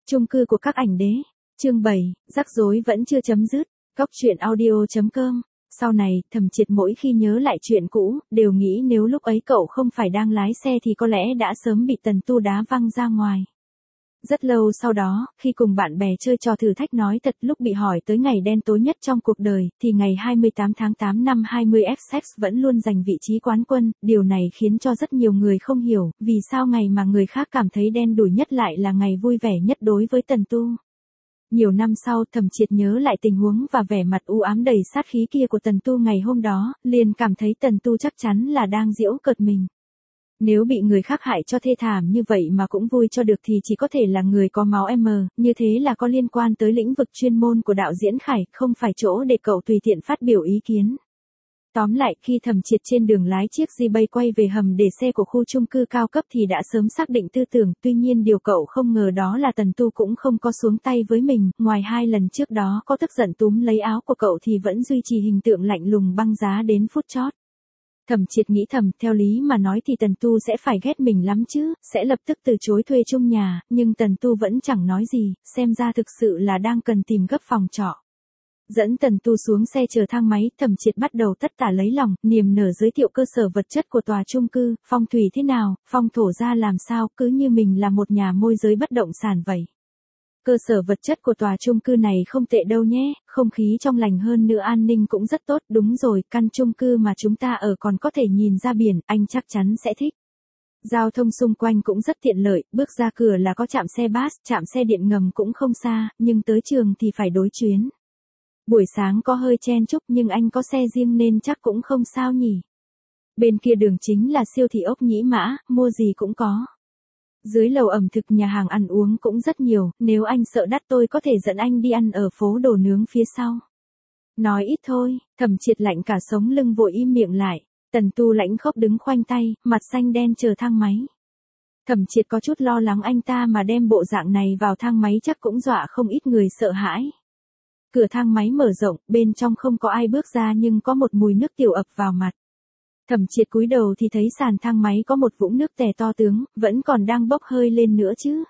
Chung cư của các ảnh đế. Chương 7, rắc rối vẫn chưa chấm dứt. Góc truyện audio.com. Sau này, Thẩm Triệt mỗi khi nhớ lại chuyện cũ, đều nghĩ nếu lúc ấy cậu không phải đang lái xe thì có lẽ đã sớm bị Tần Tu đá văng ra ngoài. Rất lâu sau đó, khi cùng bạn bè chơi trò thử thách nói thật lúc bị hỏi tới ngày đen tối nhất trong cuộc đời, thì ngày 28 tháng 8 năm 20 F-Sex vẫn luôn giành vị trí quán quân. Điều này khiến cho rất nhiều người không hiểu, vì sao ngày mà người khác cảm thấy đen đủi nhất lại là ngày vui vẻ nhất đối với Tần Tu. Nhiều năm sau, Thẩm Triệt nhớ lại tình huống và vẻ mặt u ám đầy sát khí kia của Tần Tu ngày hôm đó, liền cảm thấy Tần Tu chắc chắn là đang giễu cợt mình. Nếu bị người khác hại cho thê thảm như vậy mà cũng vui cho được thì chỉ có thể là người có máu M, như thế là có liên quan tới lĩnh vực chuyên môn của đạo diễn Khải, không phải chỗ để cậu tùy tiện phát biểu ý kiến. Tóm lại, khi Thẩm Triệt trên đường lái chiếc G-Bay quay về hầm để xe của khu chung cư cao cấp thì đã sớm xác định tư tưởng, tuy nhiên điều cậu không ngờ đó là Tần Tu cũng không có xuống tay với mình, ngoài 2 lần trước đó có tức giận túm lấy áo của cậu thì vẫn duy trì hình tượng lạnh lùng băng giá đến phút chót. Thẩm Triệt nghĩ thầm, theo lý mà nói thì Tần Tu sẽ phải ghét mình lắm chứ, sẽ lập tức từ chối thuê chung nhà, nhưng Tần Tu vẫn chẳng nói gì, xem ra thực sự là đang cần tìm gấp phòng trọ. Dẫn Tần Tu xuống xe chờ thang máy, Thẩm Triệt bắt đầu tất tả lấy lòng, niềm nở giới thiệu cơ sở vật chất của tòa chung cư, phong thủy thế nào, phong thổ ra làm sao, cứ như mình là một nhà môi giới bất động sản vậy. Cơ sở vật chất của tòa chung cư này không tệ đâu nhé, không khí trong lành hơn nữa, an ninh cũng rất tốt, đúng rồi, căn chung cư mà chúng ta ở còn có thể nhìn ra biển, anh chắc chắn sẽ thích. Giao thông xung quanh cũng rất tiện lợi, bước ra cửa là có trạm xe bus, trạm xe điện ngầm cũng không xa, nhưng tới trường thì phải đối chuyến. Buổi sáng có hơi chen chúc nhưng anh có xe riêng nên chắc cũng không sao nhỉ. Bên kia đường chính là siêu thị ốc Nhĩ Mã, mua gì cũng có. Dưới lầu ẩm thực nhà hàng ăn uống cũng rất nhiều, nếu anh sợ đắt tôi có thể dẫn anh đi ăn ở phố đồ nướng phía sau. Nói ít thôi, Thẩm Triệt lạnh cả sống lưng vội im miệng lại. Tần Tu lãnh khốc đứng khoanh tay, mặt xanh đen chờ thang máy. Thẩm Triệt có chút lo lắng anh ta mà đem bộ dạng này vào thang máy chắc cũng dọa không ít người sợ hãi. Cửa thang máy mở rộng, bên trong không có ai bước ra nhưng có một mùi nước tiểu ập vào mặt. Thẩm Triệt cúi đầu thì thấy sàn thang máy có một vũng nước tè to tướng, vẫn còn đang bốc hơi lên nữa chứ.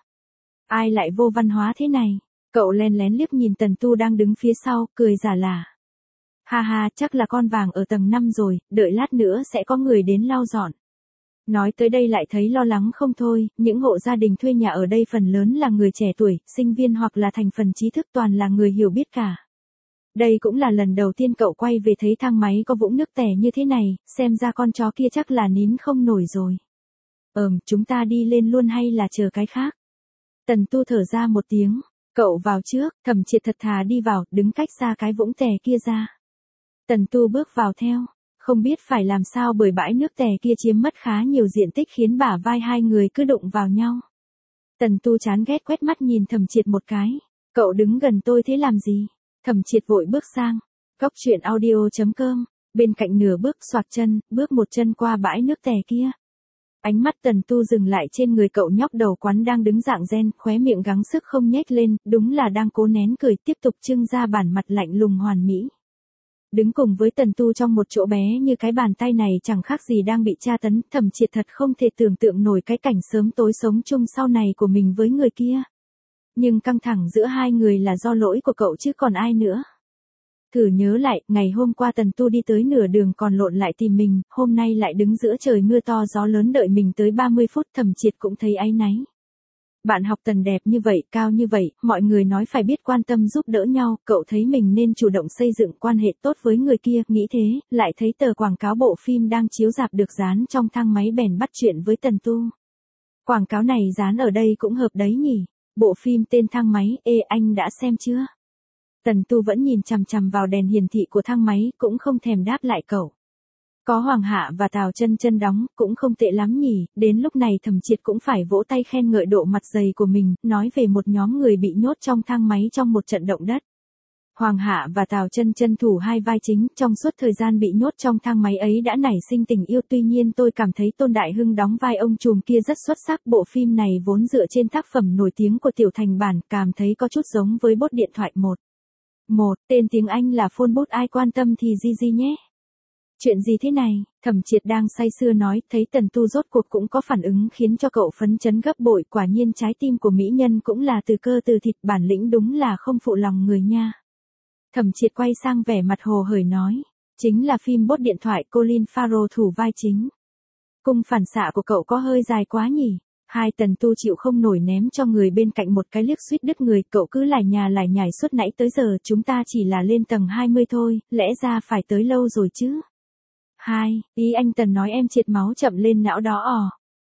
Ai lại vô văn hóa thế này? Cậu len lén liếc nhìn Tần Tu đang đứng phía sau, cười giả lả. Ha ha, chắc là con vàng ở tầng 5 rồi, đợi lát nữa sẽ có người đến lau dọn. Nói tới đây lại thấy lo lắng không thôi, những hộ gia đình thuê nhà ở đây phần lớn là người trẻ tuổi, sinh viên hoặc là thành phần trí thức, toàn là người hiểu biết cả. Đây cũng là lần đầu tiên cậu quay về thấy thang máy có vũng nước tè như thế này, xem ra con chó kia chắc là nín không nổi rồi. Chúng ta đi lên luôn hay là chờ cái khác? Tần Tu thở ra một tiếng, cậu vào trước, Thẩm Triệt thật thà đi vào, đứng cách xa cái vũng tè kia ra. Tần Tu bước vào theo, không biết phải làm sao bởi bãi nước tè kia chiếm mất khá nhiều diện tích khiến bả vai hai người cứ đụng vào nhau. Tần Tu chán ghét quét mắt nhìn Thẩm Triệt một cái, cậu đứng gần tôi thế làm gì? Thẩm Triệt vội bước sang. Góc truyện audio.com. Bên cạnh nửa bước xoạc chân, bước một chân qua bãi nước tè kia. Ánh mắt Tần Tu dừng lại trên người cậu nhóc đầu quắn đang đứng dạng gen, khóe miệng gắng sức không nhếch lên, đúng là đang cố nén cười, tiếp tục trưng ra bản mặt lạnh lùng hoàn mỹ. Đứng cùng với Tần Tu trong một chỗ bé như cái bàn tay này chẳng khác gì đang bị tra tấn, Thẩm Triệt thật không thể tưởng tượng nổi cái cảnh sớm tối sống chung sau này của mình với người kia. Nhưng căng thẳng giữa hai người là do lỗi của cậu chứ còn ai nữa. Thử nhớ lại, ngày hôm qua Tần Tu đi tới nửa đường còn lộn lại tìm mình, hôm nay lại đứng giữa trời mưa to gió lớn đợi mình tới 30 phút, Thẩm Triệt cũng thấy áy náy. Bạn học Tần đẹp như vậy, cao như vậy, mọi người nói phải biết quan tâm giúp đỡ nhau, cậu thấy mình nên chủ động xây dựng quan hệ tốt với người kia, nghĩ thế, lại thấy tờ quảng cáo bộ phim đang chiếu rạp được dán trong thang máy bèn bắt chuyện với Tần Tu. Quảng cáo này dán ở đây cũng hợp đấy nhỉ? Bộ phim tên Thang Máy, anh đã xem chưa? Tần Tu vẫn nhìn chằm chằm vào đèn hiển thị của thang máy, cũng không thèm đáp lại cậu. Có Hoàng Hạ và Tào Chân Chân đóng, cũng không tệ lắm nhỉ, đến lúc này Thẩm Triệt cũng phải vỗ tay khen ngợi độ mặt dày của mình, nói về một nhóm người bị nhốt trong thang máy trong một trận động đất. Hoàng Hạ và Tào Chân Chân thủ hai vai chính, trong suốt thời gian bị nhốt trong thang máy ấy đã nảy sinh tình yêu, tuy nhiên tôi cảm thấy Tôn Đại Hưng đóng vai ông trùm kia rất xuất sắc, bộ phim này vốn dựa trên tác phẩm nổi tiếng của Tiểu Thành bản, cảm thấy có chút giống với bốt điện thoại một, tên tiếng Anh là phone booth, ai quan tâm thì GG nhé. Chuyện gì thế này? Thẩm Triệt đang say sưa nói, thấy Tần Tu rốt cuộc cũng có phản ứng khiến cho cậu phấn chấn gấp bội, quả nhiên trái tim của mỹ nhân cũng là từ cơ từ thịt, bản lĩnh đúng là không phụ lòng người nha. Thẩm Triệt quay sang vẻ mặt hồ hởi nói, chính là phim bốt điện thoại Colin Farrell thủ vai chính. Cung phản xạ của cậu có hơi dài quá nhỉ? Hai Tần Tu chịu không nổi ném cho người bên cạnh một cái liếc suýt đứt người, cậu cứ lải nhà lải nhải suốt nãy tới giờ, chúng ta chỉ là lên tầng 20 thôi, lẽ ra phải tới lâu rồi chứ. Ý anh Tần nói em triệt máu chậm lên não đó.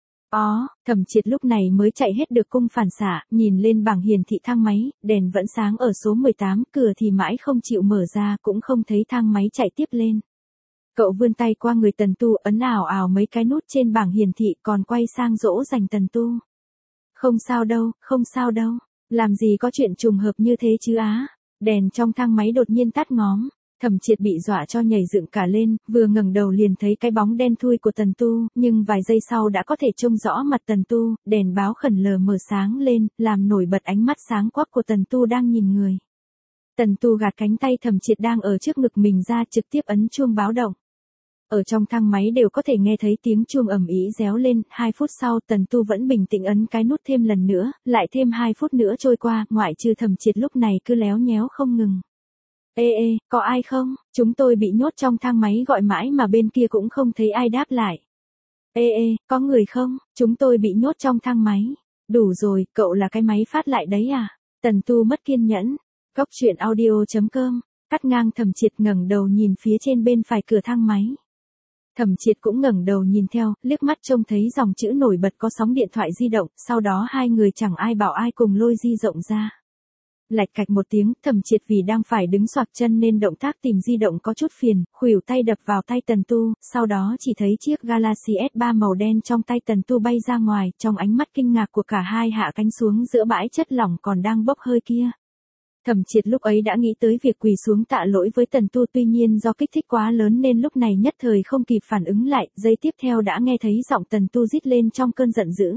Thẩm Triệt lúc này mới chạy hết được cung phản xạ, nhìn lên bảng hiển thị thang máy, đèn vẫn sáng ở số 18, cửa thì mãi không chịu mở ra, cũng không thấy thang máy chạy tiếp lên. Cậu vươn tay qua người Tần Tu, ấn ảo ảo mấy cái nút trên bảng hiển thị, còn quay sang dỗ dành Tần Tu. Không sao đâu, làm gì có chuyện trùng hợp như thế chứ á. Đèn trong thang máy đột nhiên tắt ngóm. Thẩm Triệt bị dọa cho nhảy dựng cả lên, vừa ngẩng đầu liền thấy cái bóng đen thui của Tần Tu, nhưng vài giây sau đã có thể trông rõ mặt Tần Tu, đèn báo khẩn lờ mờ sáng lên, làm nổi bật ánh mắt sáng quắc của Tần Tu đang nhìn người. Tần Tu gạt cánh tay Thẩm Triệt đang ở trước ngực mình ra, trực tiếp ấn chuông báo động. Ở trong thang máy đều có thể nghe thấy tiếng chuông ầm ĩ réo lên, 2 phút sau Tần Tu vẫn bình tĩnh ấn cái nút thêm lần nữa, lại thêm 2 phút nữa trôi qua, ngoại trừ Thẩm Triệt lúc này cứ léo nhéo không ngừng. Ê, có ai không? Chúng tôi bị nhốt trong thang máy gọi mãi mà bên kia cũng không thấy ai đáp lại. Ê, có người không? Chúng tôi bị nhốt trong thang máy. Đủ rồi, cậu là cái máy phát lại đấy à? Tần Tu mất kiên nhẫn. Góc truyện audio.com, cắt ngang. Thẩm Triệt ngẩng đầu nhìn phía trên bên phải cửa thang máy. Thẩm Triệt cũng ngẩng đầu nhìn theo, liếc mắt trông thấy dòng chữ nổi bật có sóng điện thoại di động, sau đó hai người chẳng ai bảo ai cùng lôi di động ra. Lạch cạch một tiếng, Thẩm Triệt vì đang phải đứng xoạc chân nên động tác tìm di động có chút phiền, khuỷu tay đập vào tay Tần Tu, sau đó chỉ thấy chiếc Galaxy S3 màu đen trong tay Tần Tu bay ra ngoài, trong ánh mắt kinh ngạc của cả hai hạ cánh xuống giữa bãi chất lỏng còn đang bốc hơi kia. Thẩm Triệt lúc ấy đã nghĩ tới việc quỳ xuống tạ lỗi với Tần Tu, tuy nhiên do kích thích quá lớn nên lúc này nhất thời không kịp phản ứng lại, giây tiếp theo đã nghe thấy giọng Tần Tu rít lên trong cơn giận dữ.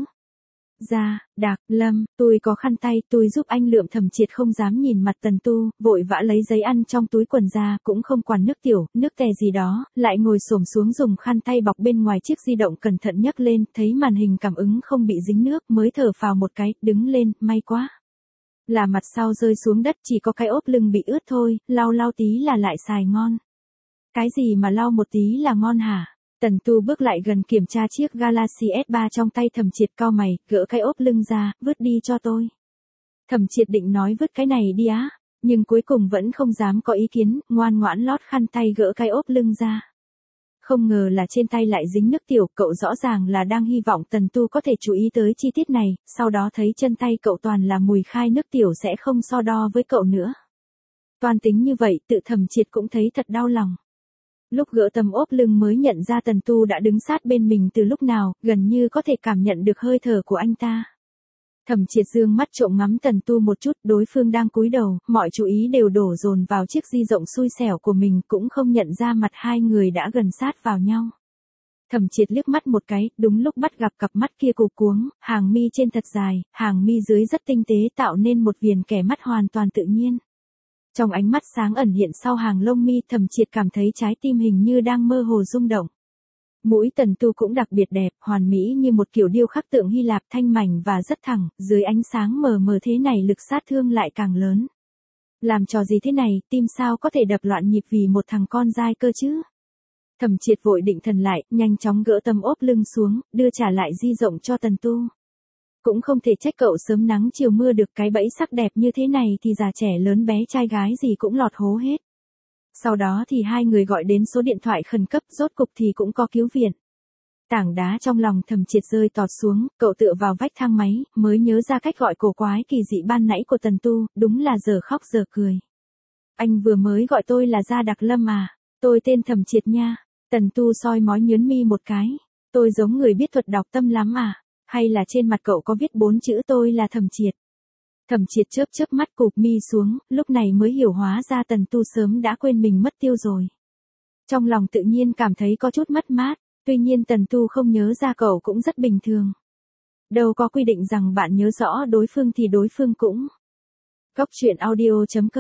Đạc, Lâm, tôi có khăn tay, tôi giúp anh lượm. Thẩm Triệt không dám nhìn mặt Tần Tu, vội vã lấy giấy ăn trong túi quần ra, cũng không quản nước tiểu, nước tè gì đó, lại ngồi xổm xuống dùng khăn tay bọc bên ngoài chiếc di động cẩn thận nhấc lên, thấy màn hình cảm ứng không bị dính nước, mới thở phào một cái, đứng lên, may quá. Là mặt sau rơi xuống đất, chỉ có cái ốp lưng bị ướt thôi, lau tí là lại xài ngon. Cái gì mà lau một tí là ngon hả? Tần Tu bước lại gần kiểm tra chiếc Galaxy S3 trong tay Thẩm Triệt, cau mày, gỡ cái ốp lưng ra, vứt đi cho tôi. Thẩm Triệt định nói vứt cái này đi á, nhưng cuối cùng vẫn không dám có ý kiến, ngoan ngoãn lót khăn tay gỡ cái ốp lưng ra. Không ngờ là trên tay lại dính nước tiểu, cậu rõ ràng là đang hy vọng Tần Tu có thể chú ý tới chi tiết này, sau đó thấy chân tay cậu toàn là mùi khai nước tiểu sẽ không so đo với cậu nữa. Toan tính như vậy, tự Thẩm Triệt cũng thấy thật đau lòng. Lúc gỡ tấm ốp lưng mới nhận ra Tần Tu đã đứng sát bên mình từ lúc nào, gần như có thể cảm nhận được hơi thở của anh ta. Thẩm Triệt dương mắt trộm ngắm Tần Tu một chút, đối phương đang cúi đầu, mọi chú ý đều đổ dồn vào chiếc di động xui xẻo của mình, cũng không nhận ra mặt hai người đã gần sát vào nhau. Thẩm Triệt liếc mắt một cái, đúng lúc bắt gặp cặp mắt kia cụp cuống, hàng mi trên thật dài, hàng mi dưới rất tinh tế tạo nên một viền kẻ mắt hoàn toàn tự nhiên. Trong ánh mắt sáng ẩn hiện sau hàng lông mi, Thẩm Triệt cảm thấy trái tim hình như đang mơ hồ rung động. Mũi Tần Tu cũng đặc biệt đẹp, hoàn mỹ như một kiểu điêu khắc tượng Hy Lạp, thanh mảnh và rất thẳng, dưới ánh sáng mờ mờ thế này lực sát thương lại càng lớn. Làm trò gì thế này, tim sao có thể đập loạn nhịp vì một thằng con dai cơ chứ? Thẩm Triệt vội định thần lại, nhanh chóng gỡ tấm ốp lưng xuống, đưa trả lại di động cho Tần Tu. Cũng không thể trách cậu sớm nắng chiều mưa được, cái bẫy sắc đẹp như thế này thì già trẻ lớn bé trai gái gì cũng lọt hố hết. Sau đó thì hai người gọi đến số điện thoại khẩn cấp, rốt cục thì cũng có cứu viện. Tảng đá trong lòng Thẩm Triệt rơi tọt xuống, cậu tựa vào vách thang máy, mới nhớ ra cách gọi cổ quái kỳ dị ban nãy của Tần Tu, đúng là giờ khóc giờ cười. Anh vừa mới gọi tôi là Đạc Lâm à? Tôi tên Thẩm Triệt nha. Tần Tu soi mói nhớn mi một cái. Tôi giống người biết thuật đọc tâm lắm à? Hay là trên mặt cậu có viết 4 chữ tôi là Thẩm Triệt? Thẩm Triệt chớp mắt cụp mi xuống, lúc này mới hiểu hóa ra Tần Tu sớm đã quên mình mất tiêu rồi. Trong lòng tự nhiên cảm thấy có chút mất mát, tuy nhiên Tần Tu không nhớ ra cậu cũng rất bình thường. Đâu có quy định rằng bạn nhớ rõ đối phương thì đối phương cũng. Góc truyện audio.com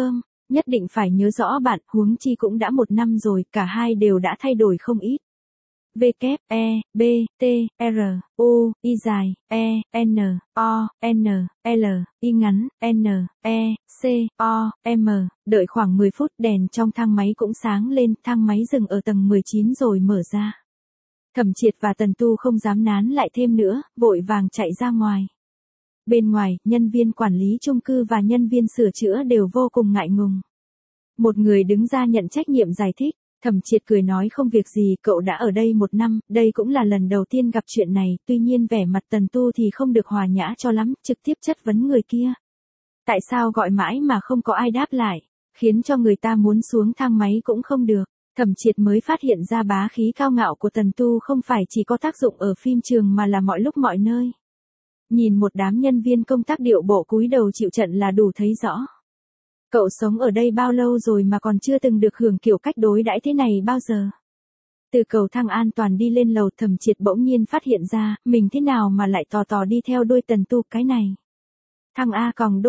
Nhất định phải nhớ rõ bạn, huống chi cũng đã 1 năm rồi, cả hai đều đã thay đổi không ít. V, kép, E, B, T, R, U, Y dài, E, N, O, N, L, Y ngắn, N, E, C, O, M, đợi khoảng 10 phút đèn trong thang máy cũng sáng lên, thang máy dừng ở tầng 19 rồi mở ra. Thẩm Triệt và Tần Tu không dám nán lại thêm nữa, vội vàng chạy ra ngoài. Bên ngoài, nhân viên quản lý chung cư và nhân viên sửa chữa đều vô cùng ngại ngùng. Một người đứng ra nhận trách nhiệm giải thích. Thẩm Triệt cười nói không việc gì, cậu đã ở đây 1 năm, đây cũng là lần đầu tiên gặp chuyện này, tuy nhiên vẻ mặt Tần Tu thì không được hòa nhã cho lắm, trực tiếp chất vấn người kia. Tại sao gọi mãi mà không có ai đáp lại, khiến cho người ta muốn xuống thang máy cũng không được. Thẩm Triệt mới phát hiện ra bá khí cao ngạo của Tần Tu không phải chỉ có tác dụng ở phim trường mà là mọi lúc mọi nơi. Nhìn một đám nhân viên công tác điệu bộ cúi đầu chịu trận là đủ thấy rõ. Cậu sống ở đây bao lâu rồi mà còn chưa từng được hưởng kiểu cách đối đãi thế này bao giờ? Từ cầu thang an toàn đi lên lầu, Thẩm Triệt bỗng nhiên phát hiện ra, mình thế nào mà lại tò tò đi theo đuôi Tần Tu cái này. Thằng A còng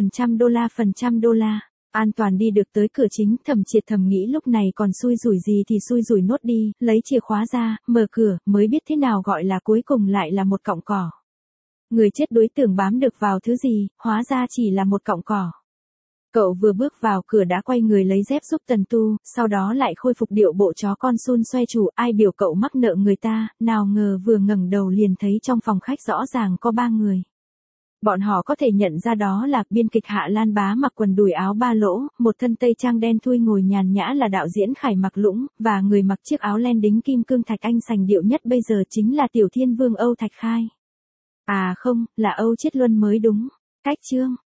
$, An toàn đi được tới cửa chính, Thẩm Triệt thầm nghĩ lúc này còn xui rủi gì thì xui rủi nốt đi, lấy chìa khóa ra, mở cửa, mới biết thế nào gọi là cuối cùng lại là một cọng cỏ. Người chết đuối tưởng bám được vào thứ gì, hóa ra chỉ là một cọng cỏ. Cậu vừa bước vào cửa đã quay người lấy dép giúp Tần Tu, sau đó lại khôi phục điệu bộ chó con xun xoe chủ, ai biểu cậu mắc nợ người ta, nào ngờ vừa ngẩng đầu liền thấy trong phòng khách rõ ràng có 3 người. Bọn họ có thể nhận ra đó là biên kịch Hạ Lan Bá mặc quần đùi áo ba lỗ, một thân tây trang đen thui ngồi nhàn nhã là đạo diễn Khải Mặc Lũng, và người mặc chiếc áo len đính kim cương Thạch Anh sành điệu nhất bây giờ chính là Tiểu Thiên Vương Âu Thạch Khai. À không, là Âu Chiết Luân mới đúng. Cách chương